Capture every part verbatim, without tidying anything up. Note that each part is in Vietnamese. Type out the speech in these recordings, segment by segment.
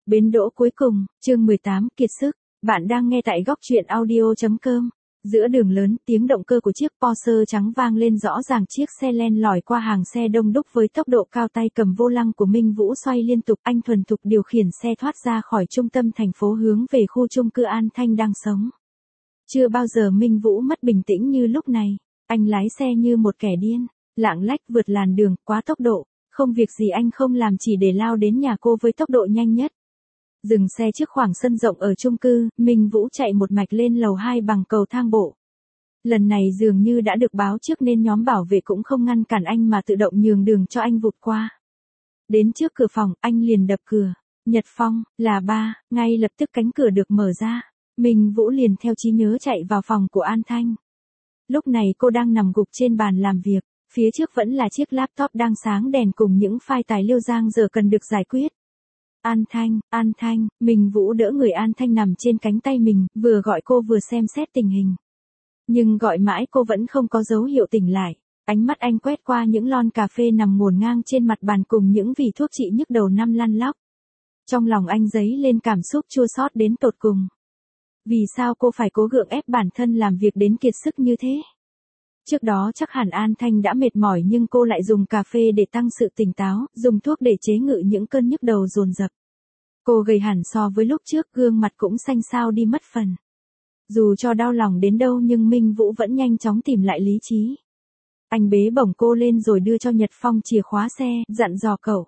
Bến đỗ cuối cùng, chương mười tám, kiệt sức. Bạn đang nghe tại góc truyện audio chấm com. Giữa đường lớn, tiếng động cơ của chiếc Porsche trắng vang lên rõ ràng, chiếc xe len lỏi qua hàng xe đông đúc với tốc độ cao, tay cầm vô lăng của Minh Vũ xoay liên tục, anh thuần thục điều khiển xe thoát ra khỏi trung tâm thành phố hướng về khu chung cư An Thanh đang sống. Chưa bao giờ Minh Vũ mất bình tĩnh như lúc này, anh lái xe như một kẻ điên, lạng lách vượt làn đường, quá tốc độ, không việc gì anh không làm chỉ để lao đến nhà cô với tốc độ nhanh nhất. Dừng xe trước khoảng sân rộng ở chung cư, Minh Vũ chạy một mạch lên lầu hai bằng cầu thang bộ. Lần này dường như đã được báo trước nên nhóm bảo vệ cũng không ngăn cản anh mà tự động nhường đường cho anh vụt qua. Đến trước cửa phòng, anh liền đập cửa. Nhật Phong, là ba, ngay lập tức cánh cửa được mở ra. Minh Vũ liền theo trí nhớ chạy vào phòng của An Thanh. Lúc này cô đang nằm gục trên bàn làm việc, phía trước vẫn là chiếc laptop đang sáng đèn cùng những file tài liệu giang dở cần được giải quyết. An Thanh, An Thanh, Minh Vũ đỡ người An Thanh nằm trên cánh tay mình, vừa gọi cô vừa xem xét tình hình. Nhưng gọi mãi cô vẫn không có dấu hiệu tỉnh lại. Ánh mắt anh quét qua những lon cà phê nằm ngổn ngang trên mặt bàn cùng những vỉ thuốc trị nhức đầu năm lăn lóc. Trong lòng anh dấy lên cảm xúc chua xót đến tột cùng. Vì sao cô phải cố gượng ép bản thân làm việc đến kiệt sức như thế? Trước đó chắc hẳn An Thanh đã mệt mỏi nhưng cô lại dùng cà phê để tăng sự tỉnh táo, dùng thuốc để chế ngự những cơn nhức đầu dồn dập. Cô gầy hẳn so với lúc trước, gương mặt cũng xanh xao đi mất phần. Dù cho đau lòng đến đâu nhưng Minh Vũ vẫn nhanh chóng tìm lại lý trí. Anh bế bổng cô lên rồi đưa cho Nhật Phong chìa khóa xe, dặn dò cậu.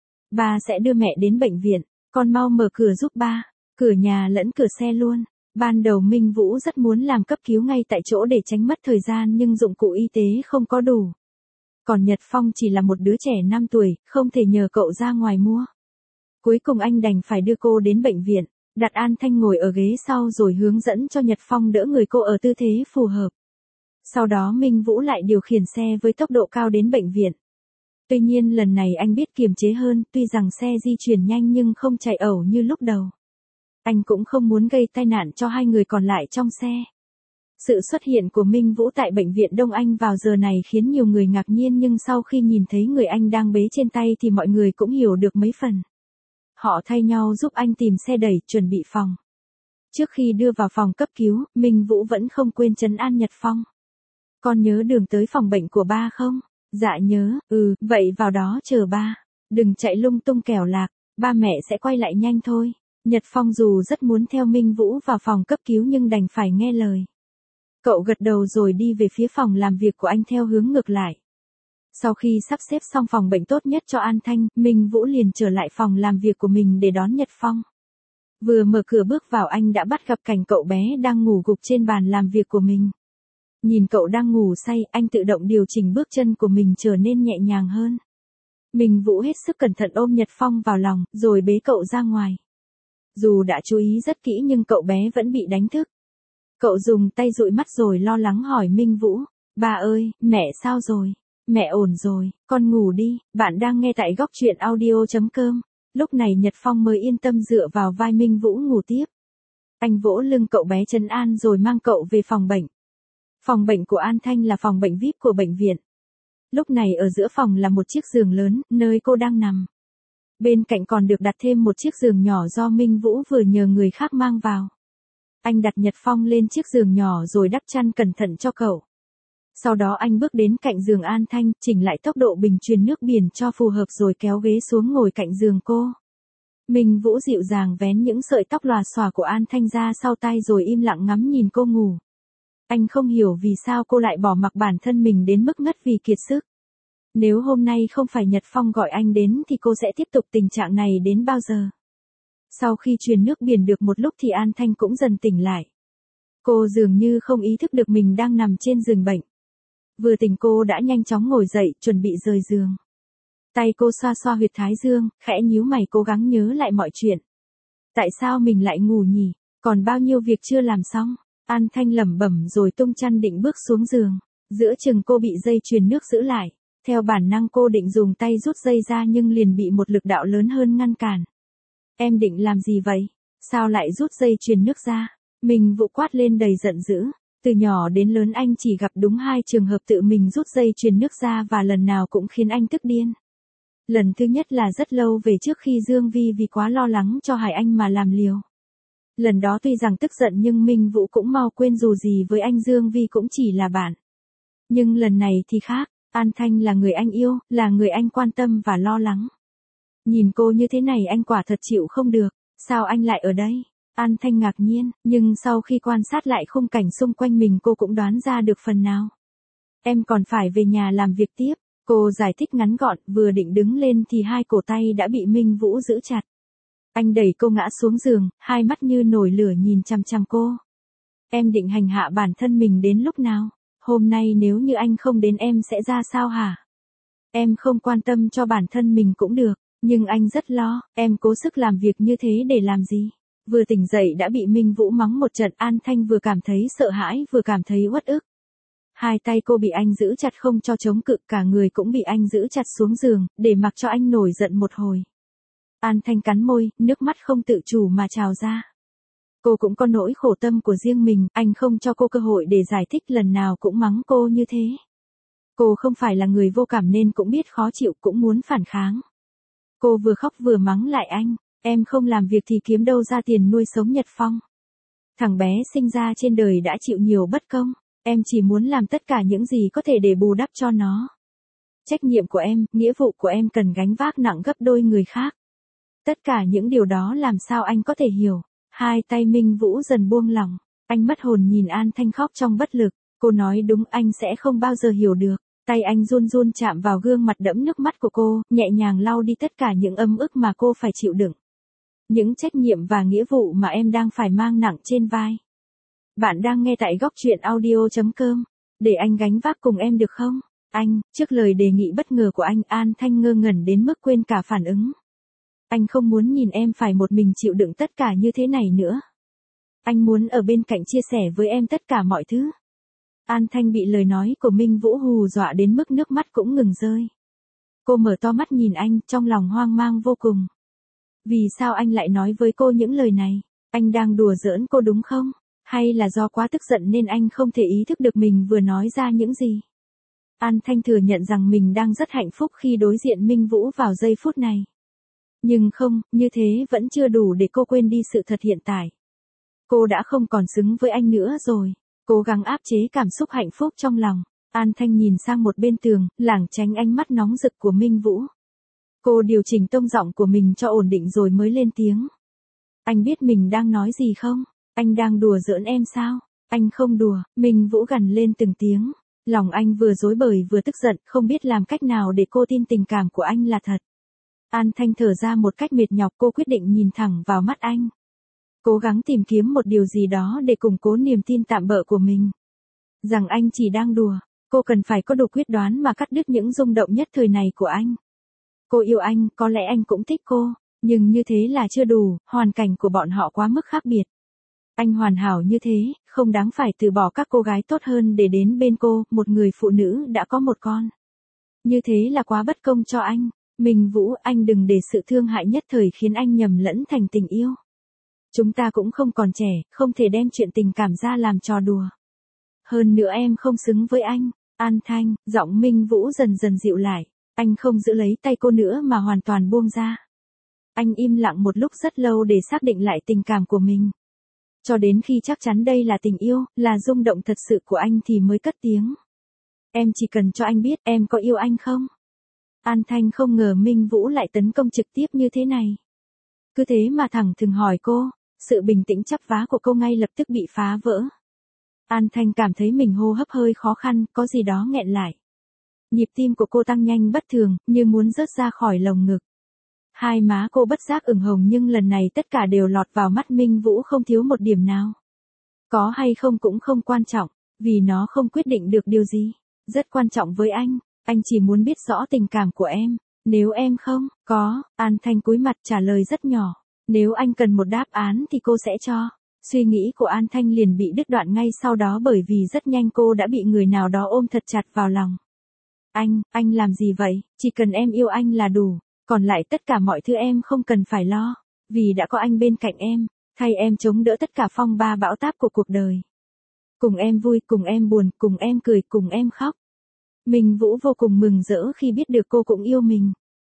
Ba sẽ đưa mẹ đến bệnh viện, con mau mở cửa giúp ba, cửa nhà lẫn cửa xe luôn. Ban đầu Minh Vũ rất muốn làm cấp cứu ngay tại chỗ để tránh mất thời gian nhưng dụng cụ y tế không có đủ. Còn Nhật Phong chỉ là một đứa trẻ năm tuổi, không thể nhờ cậu ra ngoài mua. Cuối cùng anh đành phải đưa cô đến bệnh viện, đặt An Thanh ngồi ở ghế sau rồi hướng dẫn cho Nhật Phong đỡ người cô ở tư thế phù hợp. Sau đó Minh Vũ lại điều khiển xe với tốc độ cao đến bệnh viện. Tuy nhiên lần này anh biết kiềm chế hơn, tuy rằng xe di chuyển nhanh nhưng không chạy ẩu như lúc đầu. Anh cũng không muốn gây tai nạn cho hai người còn lại trong xe. Sự xuất hiện của Minh Vũ tại bệnh viện Đông Anh vào giờ này khiến nhiều người ngạc nhiên nhưng sau khi nhìn thấy người anh đang bế trên tay thì mọi người cũng hiểu được mấy phần. Họ thay nhau giúp anh tìm xe đẩy, chuẩn bị phòng. Trước khi đưa vào phòng cấp cứu, Minh Vũ vẫn không quên trấn an Nhật Phong. Con nhớ đường tới phòng bệnh của ba không? Dạ nhớ, ừ, vậy vào đó chờ ba. Đừng chạy lung tung kẻo lạc, ba mẹ sẽ quay lại nhanh thôi. Nhật Phong dù rất muốn theo Minh Vũ vào phòng cấp cứu nhưng đành phải nghe lời. Cậu gật đầu rồi đi về phía phòng làm việc của anh theo hướng ngược lại. Sau khi sắp xếp xong phòng bệnh tốt nhất cho An Thanh, Minh Vũ liền trở lại phòng làm việc của mình để đón Nhật Phong. Vừa mở cửa bước vào anh đã bắt gặp cảnh cậu bé đang ngủ gục trên bàn làm việc của mình. Nhìn cậu đang ngủ say, anh tự động điều chỉnh bước chân của mình trở nên nhẹ nhàng hơn. Minh Vũ hết sức cẩn thận ôm Nhật Phong vào lòng, rồi bế cậu ra ngoài. Dù đã chú ý rất kỹ nhưng cậu bé vẫn bị đánh thức. Cậu dùng tay dụi mắt rồi lo lắng hỏi Minh Vũ, ba ơi, mẹ sao rồi? Mẹ ổn rồi, con ngủ đi, bạn đang nghe tại góc truyện audio chấm com. Lúc này Nhật Phong mới yên tâm dựa vào vai Minh Vũ ngủ tiếp. Anh vỗ lưng cậu bé trấn an rồi mang cậu về phòng bệnh. Phòng bệnh của An Thanh là phòng bệnh vi ai pi của bệnh viện. Lúc này ở giữa phòng là một chiếc giường lớn, nơi cô đang nằm. Bên cạnh còn được đặt thêm một chiếc giường nhỏ do Minh Vũ vừa nhờ người khác mang vào. Anh đặt Nhật Phong lên chiếc giường nhỏ rồi đắp chăn cẩn thận cho cậu. Sau đó anh bước đến cạnh giường An Thanh, chỉnh lại tốc độ bình truyền nước biển cho phù hợp rồi kéo ghế xuống ngồi cạnh giường cô. Minh Vũ dịu dàng vén những sợi tóc lòa xòa của An Thanh ra sau tai rồi im lặng ngắm nhìn cô ngủ. Anh không hiểu vì sao cô lại bỏ mặc bản thân mình đến mức ngất vì kiệt sức. Nếu hôm nay không phải Nhật Phong gọi anh đến thì cô sẽ tiếp tục tình trạng này đến bao giờ? Sau khi truyền nước biển được một lúc thì An Thanh cũng dần tỉnh lại. Cô dường như không ý thức được mình đang nằm trên giường bệnh. Vừa tỉnh cô đã nhanh chóng ngồi dậy, chuẩn bị rời giường. Tay cô xoa xoa huyệt thái dương, khẽ nhíu mày cố gắng nhớ lại mọi chuyện. Tại sao mình lại ngủ nhỉ? Còn bao nhiêu việc chưa làm xong? An Thanh lẩm bẩm rồi tung chăn định bước xuống giường. Giữa chừng cô bị dây truyền nước giữ lại. Theo bản năng cô định dùng tay rút dây ra nhưng liền bị một lực đạo lớn hơn ngăn cản. Em định làm gì vậy? Sao lại rút dây truyền nước ra? Minh Vũ quát lên đầy giận dữ. Từ nhỏ đến lớn anh chỉ gặp đúng hai trường hợp tự mình rút dây truyền nước ra và lần nào cũng khiến anh tức điên. Lần thứ nhất là rất lâu về trước khi Dương Vi vì quá lo lắng cho Hải Anh mà làm liều. Lần đó tuy rằng tức giận nhưng Minh Vũ cũng mau quên dù gì với anh Dương Vi cũng chỉ là bạn. Nhưng lần này thì khác, An Thanh là người anh yêu, là người anh quan tâm và lo lắng. Nhìn cô như thế này anh quả thật chịu không được, sao anh lại ở đây? An Thanh ngạc nhiên, nhưng sau khi quan sát lại khung cảnh xung quanh mình cô cũng đoán ra được phần nào. Em còn phải về nhà làm việc tiếp, cô giải thích ngắn gọn, vừa định đứng lên thì hai cổ tay đã bị Minh Vũ giữ chặt. Anh đẩy cô ngã xuống giường, hai mắt như nổi lửa nhìn chằm chằm cô. Em định hành hạ bản thân mình đến lúc nào? Hôm nay nếu như anh không đến em sẽ ra sao hả? Em không quan tâm cho bản thân mình cũng được, nhưng anh rất lo, em cố sức làm việc như thế để làm gì? Vừa tỉnh dậy đã bị Minh Vũ mắng một trận, An Thanh vừa cảm thấy sợ hãi vừa cảm thấy uất ức. Hai tay cô bị anh giữ chặt không cho chống cự, cả người cũng bị anh giữ chặt xuống giường, để mặc cho anh nổi giận một hồi. An Thanh cắn môi, nước mắt không tự chủ mà trào ra. Cô cũng có nỗi khổ tâm của riêng mình, anh không cho cô cơ hội để giải thích, lần nào cũng mắng cô như thế. Cô không phải là người vô cảm nên cũng biết khó chịu, cũng muốn phản kháng. Cô vừa khóc vừa mắng lại anh, em không làm việc thì kiếm đâu ra tiền nuôi sống Nhật Phong. Thằng bé sinh ra trên đời đã chịu nhiều bất công, em chỉ muốn làm tất cả những gì có thể để bù đắp cho nó. Trách nhiệm của em, nghĩa vụ của em cần gánh vác nặng gấp đôi người khác. Tất cả những điều đó làm sao anh có thể hiểu? Hai tay Minh Vũ dần buông lỏng, anh mất hồn nhìn An Thanh khóc trong bất lực, cô nói đúng, anh sẽ không bao giờ hiểu được. Tay anh run run chạm vào gương mặt đẫm nước mắt của cô, nhẹ nhàng lau đi tất cả những âm ức mà cô phải chịu đựng. Những trách nhiệm và nghĩa vụ mà em đang phải mang nặng trên vai. Bạn đang nghe tại góc truyện audio chấm com. Để anh gánh vác cùng em được không? Anh, trước lời đề nghị bất ngờ của anh, An Thanh ngơ ngẩn đến mức quên cả phản ứng. Anh không muốn nhìn em phải một mình chịu đựng tất cả như thế này nữa. Anh muốn ở bên cạnh chia sẻ với em tất cả mọi thứ. An Thanh bị lời nói của Minh Vũ hù dọa đến mức nước mắt cũng ngừng rơi. Cô mở to mắt nhìn anh, trong lòng hoang mang vô cùng. Vì sao anh lại nói với cô những lời này? Anh đang đùa giỡn cô đúng không? Hay là do quá tức giận nên anh không thể ý thức được mình vừa nói ra những gì? An Thanh thừa nhận rằng mình đang rất hạnh phúc khi đối diện Minh Vũ vào giây phút này. Nhưng không, như thế vẫn chưa đủ để cô quên đi sự thật hiện tại. Cô đã không còn xứng với anh nữa rồi. Cố gắng áp chế cảm xúc hạnh phúc trong lòng. An Thanh nhìn sang một bên tường, lảng tránh ánh mắt nóng rực của Minh Vũ. Cô điều chỉnh tông giọng của mình cho ổn định rồi mới lên tiếng. Anh biết mình đang nói gì không? Anh đang đùa giỡn em sao? Anh không đùa, Minh Vũ gằn lên từng tiếng. Lòng anh vừa rối bời vừa tức giận, không biết làm cách nào để cô tin tình cảm của anh là thật. An Thanh thở ra một cách mệt nhọc, cô quyết định nhìn thẳng vào mắt anh. Cố gắng tìm kiếm một điều gì đó để củng cố niềm tin tạm bợ của mình. Rằng anh chỉ đang đùa, cô cần phải có đủ quyết đoán mà cắt đứt những rung động nhất thời này của anh. Cô yêu anh, có lẽ anh cũng thích cô, nhưng như thế là chưa đủ, hoàn cảnh của bọn họ quá mức khác biệt. Anh hoàn hảo như thế, không đáng phải từ bỏ các cô gái tốt hơn để đến bên cô, một người phụ nữ đã có một con. Như thế là quá bất công cho anh. Minh Vũ, anh đừng để sự thương hại nhất thời khiến anh nhầm lẫn thành tình yêu. Chúng ta cũng không còn trẻ, không thể đem chuyện tình cảm ra làm trò đùa. Hơn nữa em không xứng với anh. An Thanh, giọng Minh Vũ dần dần dịu lại. Anh không giữ lấy tay cô nữa mà hoàn toàn buông ra. Anh im lặng một lúc rất lâu để xác định lại tình cảm của mình. Cho đến khi chắc chắn đây là tình yêu, là rung động thật sự của anh thì mới cất tiếng. Em chỉ cần cho anh biết em có yêu anh không? An Thanh không ngờ Minh Vũ lại tấn công trực tiếp như thế này. Cứ thế mà thẳng thừng hỏi cô, sự bình tĩnh chắp vá của cô ngay lập tức bị phá vỡ. An Thanh cảm thấy mình hô hấp hơi khó khăn, có gì đó nghẹn lại. Nhịp tim của cô tăng nhanh bất thường, như muốn rớt ra khỏi lồng ngực. Hai má cô bất giác ửng hồng nhưng lần này tất cả đều lọt vào mắt Minh Vũ không thiếu một điểm nào. Có hay không cũng không quan trọng, vì nó không quyết định được điều gì. Rất quan trọng với anh, anh chỉ muốn biết rõ tình cảm của em. Nếu em không có, An Thanh cúi mặt trả lời rất nhỏ. Nếu anh cần một đáp án thì cô sẽ cho. Suy nghĩ của An Thanh liền bị đứt đoạn ngay sau đó bởi vì rất nhanh cô đã bị người nào đó ôm thật chặt vào lòng. Anh, anh làm gì vậy? Chỉ cần em yêu anh là đủ. Còn lại tất cả mọi thứ em không cần phải lo. Vì đã có anh bên cạnh em, thay em chống đỡ tất cả phong ba bão táp của cuộc đời. Cùng em vui, cùng em buồn, cùng em cười, cùng em khóc. Minh Vũ vô cùng mừng rỡ khi biết được cô cũng yêu mình.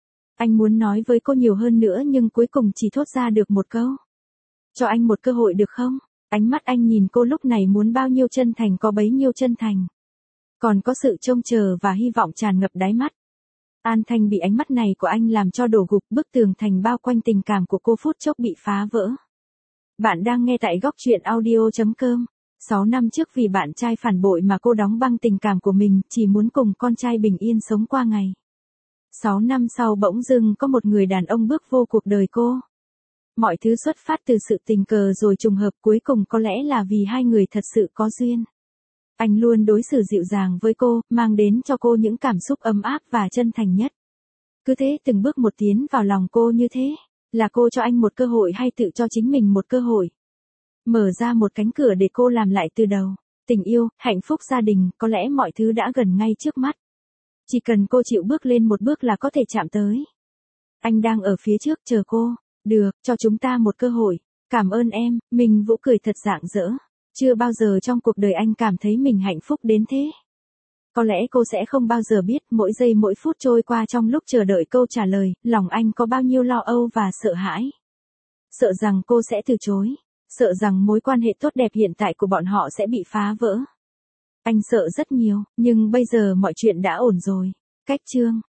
Anh muốn nói với cô nhiều hơn nữa nhưng cuối cùng chỉ thốt ra được một câu. Cho anh một cơ hội được không? Ánh mắt anh nhìn cô lúc này muốn bao nhiêu chân thành có bấy nhiêu chân thành. Còn có sự trông chờ và hy vọng tràn ngập đáy mắt. An Thanh bị ánh mắt này của anh làm cho đổ gục, bức tường thành bao quanh tình cảm của cô phút chốc bị phá vỡ. Bạn đang nghe tại góc truyện audio chấm com. sáu năm trước vì bạn trai phản bội mà cô đóng băng tình cảm của mình, chỉ muốn cùng con trai bình yên sống qua ngày. sáu năm sau bỗng dưng có một người đàn ông bước vô cuộc đời cô. Mọi thứ xuất phát từ sự tình cờ rồi trùng hợp, cuối cùng có lẽ là vì hai người thật sự có duyên. Anh luôn đối xử dịu dàng với cô, mang đến cho cô những cảm xúc ấm áp và chân thành nhất. Cứ thế từng bước một tiến vào lòng cô như thế. Là cô cho anh một cơ hội hay tự cho chính mình một cơ hội? Mở ra một cánh cửa để cô làm lại từ đầu. Tình yêu, hạnh phúc gia đình, có lẽ mọi thứ đã gần ngay trước mắt. Chỉ cần cô chịu bước lên một bước là có thể chạm tới. Anh đang ở phía trước chờ cô. Được, cho chúng ta một cơ hội. Cảm ơn em, Minh Vũ cười thật rạng rỡ. Chưa bao giờ trong cuộc đời anh cảm thấy mình hạnh phúc đến thế. Có lẽ cô sẽ không bao giờ biết mỗi giây mỗi phút trôi qua trong lúc chờ đợi câu trả lời, lòng anh có bao nhiêu lo âu và sợ hãi. Sợ rằng cô sẽ từ chối. Sợ rằng mối quan hệ tốt đẹp hiện tại của bọn họ sẽ bị phá vỡ. Anh sợ rất nhiều, nhưng bây giờ mọi chuyện đã ổn rồi. Cách chương